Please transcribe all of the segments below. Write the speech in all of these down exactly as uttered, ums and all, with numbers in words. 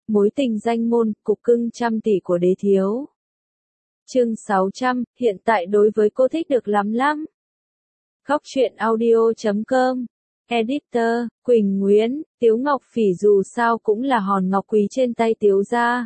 Mối tình danh môn, cục cưng trăm tỷ của đế thiếu. Chương sáu trăm, hiện tại đối với cô thích được lắm lắm. Góc truyện audio chấm com. Editor, Quỳnh Nguyễn, Tiếu Ngọc Phỉ dù sao cũng là hòn ngọc quý trên tay Tiếu gia.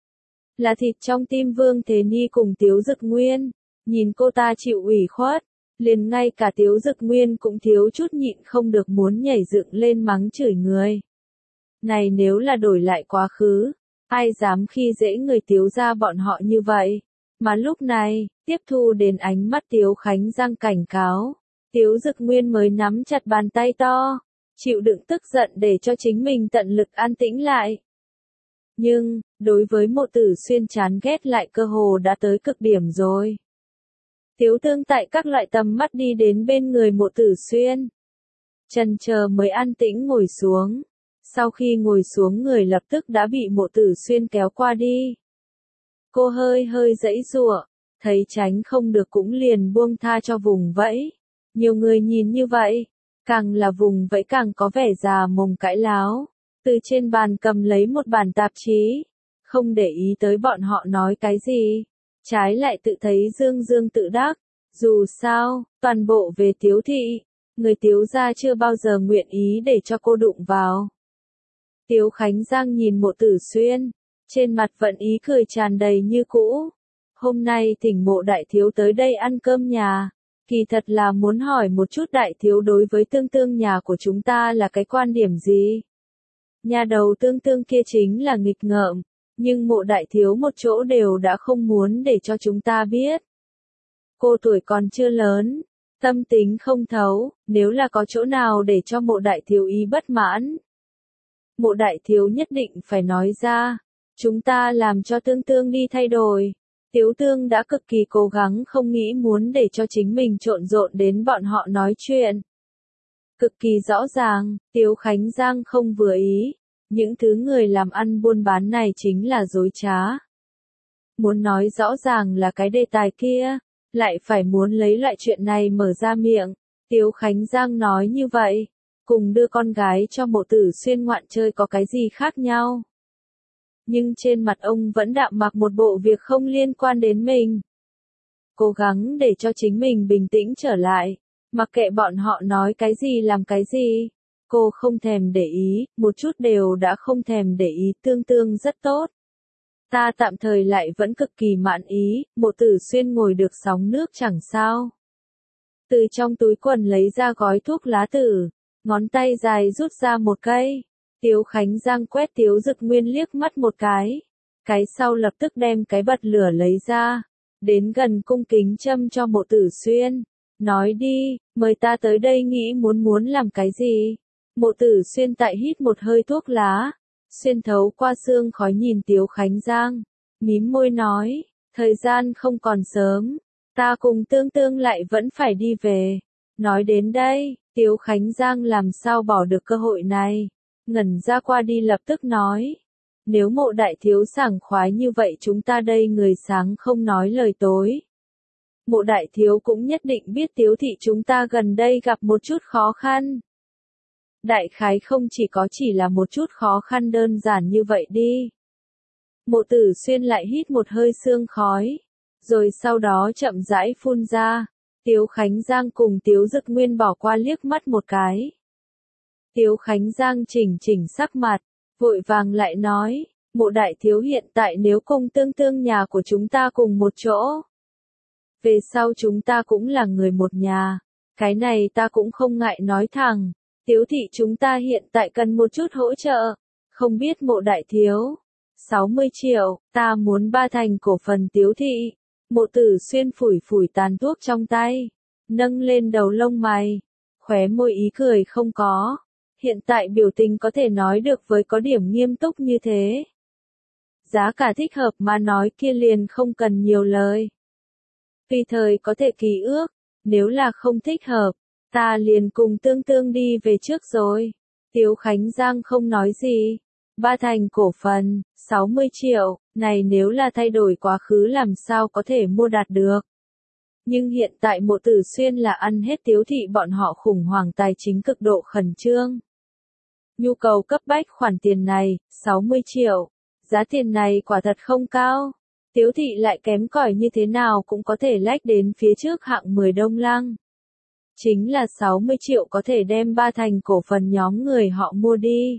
Là thịt trong tim Vương Thế Ni cùng Tiếu Dực Nguyên. Nhìn cô ta chịu ủy khuất, liền ngay cả Tiếu Dực Nguyên cũng thiếu chút nhịn không được muốn nhảy dựng lên mắng chửi người. Này nếu là đổi lại quá khứ, ai dám khi dễ người Tiếu gia bọn họ như vậy. Mà lúc này, tiếp thu đến ánh mắt Tiếu Khánh Giang cảnh cáo, Tiếu Dực Nguyên mới nắm chặt bàn tay to, chịu đựng tức giận để cho chính mình tận lực an tĩnh lại. Nhưng, đối với Mộ Tử Xuyên chán ghét lại cơ hồ đã tới cực điểm rồi. Tiếu Tương tại các loại tầm mắt đi đến bên người Mộ Tử Xuyên. Chần chờ mới an tĩnh ngồi xuống. Sau khi ngồi xuống người lập tức đã bị Mộ Tử Xuyên kéo qua đi. Cô hơi hơi giãy giụa, thấy tránh không được cũng liền buông tha cho vùng vẫy. Nhiều người nhìn như vậy, càng là vùng vẫy càng có vẻ già mồm cãi láo. Từ trên bàn cầm lấy một bản tạp chí, không để ý tới bọn họ nói cái gì. Trái lại tự thấy dương dương tự đắc, dù sao, toàn bộ về Tiếu thị, người Tiếu gia chưa bao giờ nguyện ý để cho cô đụng vào. Tiếu Khánh Giang nhìn Mộ Tử Xuyên, trên mặt vẫn ý cười tràn đầy như cũ. Hôm nay thỉnh Mộ đại thiếu tới đây ăn cơm nhà, kỳ thật là muốn hỏi một chút đại thiếu đối với Tương Tương nhà của chúng ta là cái quan điểm gì. Nhà đầu Tương Tương kia chính là nghịch ngợm, nhưng Mộ đại thiếu một chỗ đều đã không muốn để cho chúng ta biết. Cô tuổi còn chưa lớn, tâm tính không thấu, nếu là có chỗ nào để cho Mộ đại thiếu ý bất mãn. Mộ đại thiếu nhất định phải nói ra, chúng ta làm cho Tương Tương đi thay đổi. Tiếu Tương đã cực kỳ cố gắng không nghĩ muốn để cho chính mình trộn rộn đến bọn họ nói chuyện. Cực kỳ rõ ràng, Tiếu Khánh Giang không vừa ý, những thứ người làm ăn buôn bán này chính là dối trá. Muốn nói rõ ràng là cái đề tài kia, lại phải muốn lấy loại chuyện này mở ra miệng. Tiếu Khánh Giang nói như vậy, cùng đưa con gái cho Mộ Tử Xuyên ngoạn chơi có cái gì khác nhau. Nhưng trên mặt ông vẫn đạm mặc một bộ việc không liên quan đến mình. Cố gắng để cho chính mình bình tĩnh trở lại, mặc kệ bọn họ nói cái gì làm cái gì. Cô không thèm để ý, một chút đều đã không thèm để ý. Tương Tương rất tốt. Ta tạm thời lại vẫn cực kỳ mãn ý. Mộ Tử Xuyên ngồi được sóng nước chẳng sao. Từ trong túi quần lấy ra gói thuốc lá tử, ngón tay dài rút ra một cây. Tiếu Khánh Giang quét Tiếu Dực Nguyên liếc mắt một cái. Cái sau lập tức đem cái bật lửa lấy ra, đến gần cung kính châm cho Mộ Tử Xuyên. Nói đi, mời ta tới đây nghĩ muốn muốn làm cái gì? Mộ Tử Xuyên tại hít một hơi thuốc lá, xuyên thấu qua xương khói nhìn Tiếu Khánh Giang, mím môi nói, thời gian không còn sớm, ta cùng Tương Tương lại vẫn phải đi về. Nói đến đây, Tiếu Khánh Giang làm sao bỏ được cơ hội này, ngẩn ra qua đi lập tức nói, nếu Mộ đại thiếu sảng khoái như vậy chúng ta đây người sáng không nói lời tối. Mộ đại thiếu cũng nhất định biết Tiếu thị chúng ta gần đây gặp một chút khó khăn. Đại khái không chỉ có chỉ là một chút khó khăn đơn giản như vậy đi. Mộ Tử Xuyên lại hít một hơi sương khói, rồi sau đó chậm rãi phun ra. Tiếu Khánh Giang cùng Tiếu Dực Nguyên bỏ qua liếc mắt một cái. Tiếu Khánh Giang chỉnh chỉnh sắc mặt, vội vàng lại nói, Mộ đại thiếu hiện tại nếu cùng Tương Tương nhà của chúng ta cùng một chỗ. Về sau chúng ta cũng là người một nhà, cái này ta cũng không ngại nói thẳng. Tiếu thị chúng ta hiện tại cần một chút hỗ trợ, không biết Mộ đại thiếu. sáu mươi triệu, ta muốn ba thành cổ phần Tiếu thị. Mộ Tử Xuyên phủi phủi tàn thuốc trong tay, nâng lên đầu lông mày, khóe môi ý cười không có. Hiện tại biểu tình có thể nói được với có điểm nghiêm túc như thế. Giá cả thích hợp mà nói kia liền không cần nhiều lời. Tùy thời có thể ký ước, nếu là không thích hợp, ta liền cùng Tương Tương đi về trước rồi. Tiếu Khánh Giang không nói gì. Ba thành cổ phần, sáu mươi triệu, này nếu là thay đổi quá khứ làm sao có thể mua đạt được. Nhưng hiện tại Mộ Tử Xuyên là ăn hết Tiếu thị bọn họ khủng hoảng tài chính cực độ khẩn trương. Nhu cầu cấp bách khoản tiền này, sáu mươi triệu, giá tiền này quả thật không cao. Tiếu thị lại kém cỏi như thế nào cũng có thể lách đến phía trước hạng mười Đông Lăng. Chính là sáu mươi triệu có thể đem ba thành cổ phần nhóm người họ mua đi.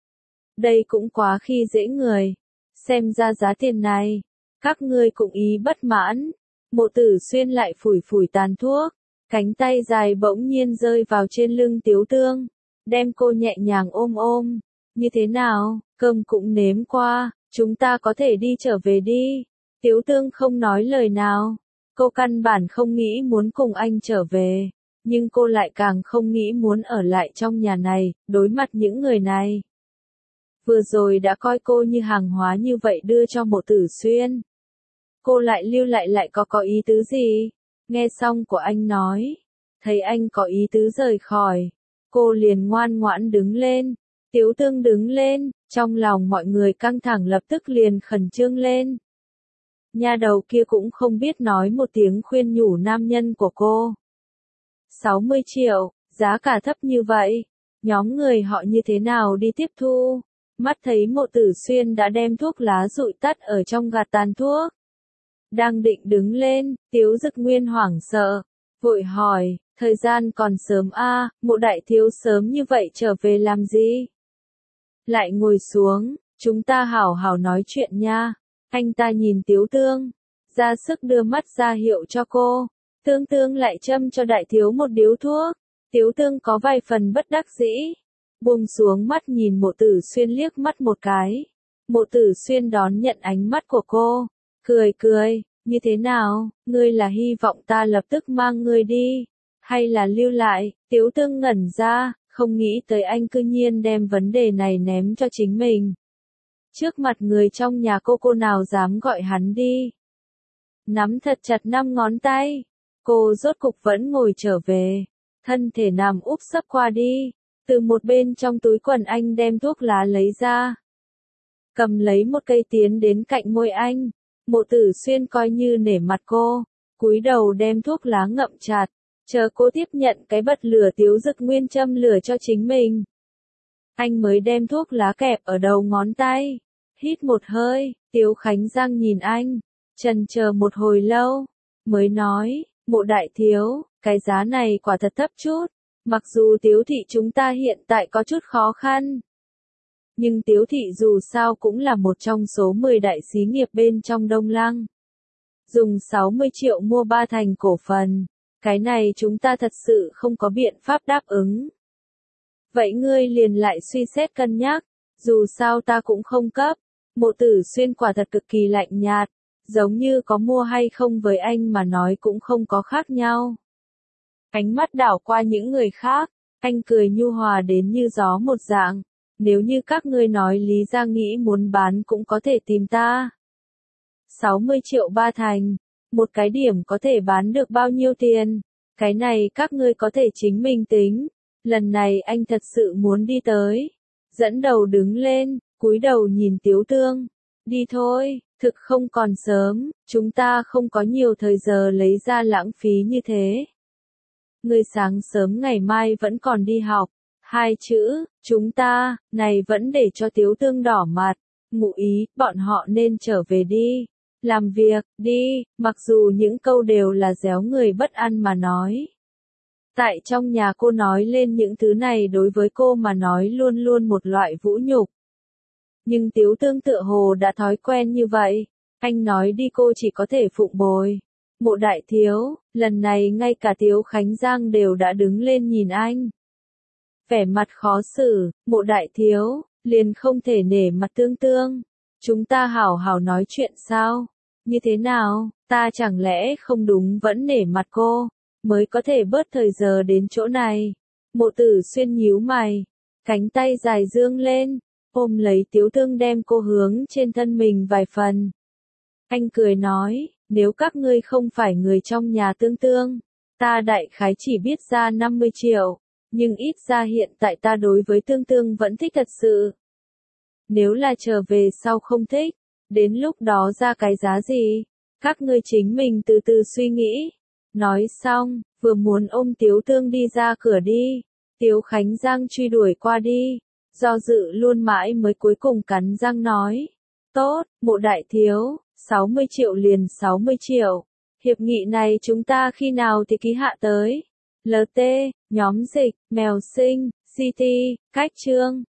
Đây cũng quá khi dễ người. Xem ra giá tiền này, các ngươi cũng ý bất mãn. Mộ Tử Xuyên lại phủi phủi tàn thuốc, cánh tay dài bỗng nhiên rơi vào trên lưng Tiếu Tương, đem cô nhẹ nhàng ôm ôm. Như thế nào, cơm cũng nếm qua, chúng ta có thể đi trở về đi. Tiếu Tương không nói lời nào, cô căn bản không nghĩ muốn cùng anh trở về, nhưng cô lại càng không nghĩ muốn ở lại trong nhà này, đối mặt những người này. Vừa rồi đã coi cô như hàng hóa như vậy đưa cho Mộ Tử Xuyên. Cô lại lưu lại lại có có ý tứ gì? Nghe xong của anh nói, thấy anh có ý tứ rời khỏi, cô liền ngoan ngoãn đứng lên. Tiếu Tương đứng lên, trong lòng mọi người căng thẳng lập tức liền khẩn trương lên. Nha đầu kia cũng không biết nói một tiếng khuyên nhủ nam nhân của cô. sáu mươi triệu, giá cả thấp như vậy, nhóm người họ như thế nào đi tiếp thu? Mắt thấy Mộ Tử Xuyên đã đem thuốc lá dụi tắt ở trong gạt tàn thuốc. Đang định đứng lên, Tiếu Dực Nguyên hoảng sợ, vội hỏi, thời gian còn sớm a, Mộ đại thiếu sớm như vậy trở về làm gì? Lại ngồi xuống, chúng ta hảo hảo nói chuyện nha. Anh ta nhìn Tiếu Tương, ra sức đưa mắt ra hiệu cho cô. Tương Tương lại châm cho đại thiếu một điếu thuốc. Tiếu Tương có vài phần bất đắc dĩ, buông xuống mắt nhìn Mộ Tử Xuyên liếc mắt một cái. Mộ Tử Xuyên đón nhận ánh mắt của cô, cười cười, như thế nào, ngươi là hy vọng ta lập tức mang ngươi đi, hay là lưu lại? Tiếu Tương ngẩn ra, không nghĩ tới anh cư nhiên đem vấn đề này ném cho chính mình. Trước mặt người trong nhà cô cô nào dám gọi hắn đi. Nắm thật chặt năm ngón tay, cô rốt cục vẫn ngồi trở về, thân thể nằm úp sấp qua đi, từ một bên trong túi quần anh đem thuốc lá lấy ra. Cầm lấy một cây tiến đến cạnh môi anh, Mộ Tử Xuyên coi như nể mặt cô, cúi đầu đem thuốc lá ngậm chặt, chờ cô tiếp nhận cái bật lửa Tiếu Dực Nguyên châm lửa cho chính mình. Anh mới đem thuốc lá kẹp ở đầu ngón tay, hít một hơi, Tiếu Khánh Giang nhìn anh, chần chờ một hồi lâu, mới nói, Mộ đại thiếu, cái giá này quả thật thấp chút, mặc dù Tiếu thị chúng ta hiện tại có chút khó khăn. Nhưng Tiếu thị dù sao cũng là một trong số mười đại xí nghiệp bên trong Đông Lăng. Dùng sáu mươi triệu mua ba thành cổ phần, cái này chúng ta thật sự không có biện pháp đáp ứng. Vậy ngươi liền lại suy xét cân nhắc, dù sao ta cũng không cấp. Mộ Tử Xuyên quả thật cực kỳ lạnh nhạt, giống như có mua hay không với anh mà nói cũng không có khác nhau. Ánh mắt đảo qua những người khác, anh cười nhu hòa đến như gió một dạng. Nếu như các ngươi nói Lý Gia nghĩ muốn bán cũng có thể tìm ta. sáu mươi triệu ba thành, một cái điểm có thể bán được bao nhiêu tiền? Cái này các ngươi có thể chính mình tính. Lần này anh thật sự muốn đi tới. Dẫn đầu đứng lên, cúi đầu nhìn Tiếu Tương. Đi thôi, thực không còn sớm, chúng ta không có nhiều thời giờ lấy ra lãng phí như thế. Ngươi sáng sớm ngày mai vẫn còn đi học. Hai chữ, chúng ta, này vẫn để cho Tiếu Tương đỏ mặt, ngụ ý, bọn họ nên trở về đi, làm việc, đi, mặc dù những câu đều là réo người bất ăn mà nói. Tại trong nhà cô nói lên những thứ này đối với cô mà nói luôn luôn một loại vũ nhục. Nhưng Tiếu Tương tựa hồ đã thói quen như vậy, anh nói đi cô chỉ có thể phụng bồi. Mộ đại thiếu, lần này ngay cả Tiếu Khánh Giang đều đã đứng lên nhìn anh. Vẻ mặt khó xử, Mộ đại thiếu, liền không thể nể mặt Tương Tương. Chúng ta hảo hảo nói chuyện sao? Như thế nào, ta chẳng lẽ không đúng vẫn nể mặt cô, mới có thể bớt thời giờ đến chỗ này. Mộ Tử Xuyên nhíu mày, cánh tay dài dương lên, ôm lấy Tiếu Tương đem cô hướng trên thân mình vài phần. Anh cười nói, nếu các ngươi không phải người trong nhà Tương Tương, ta đại khái chỉ biết ra năm mươi triệu. Nhưng ít ra hiện tại ta đối với Tương Tương vẫn thích thật sự. Nếu là trở về sau không thích, đến lúc đó ra cái giá gì, các ngươi chính mình từ từ suy nghĩ. Nói xong, vừa muốn ôm Tiếu Tương đi ra cửa đi, Tiếu Khánh Giang truy đuổi qua đi, do dự luôn mãi mới cuối cùng cắn răng nói. Tốt, mộ đại thiếu, sáu mươi triệu liền sáu mươi triệu. Hiệp nghị này chúng ta khi nào thì ký hạ tới? lờ tê, nhóm dịch, mèo sinh, xê tê, cách chương.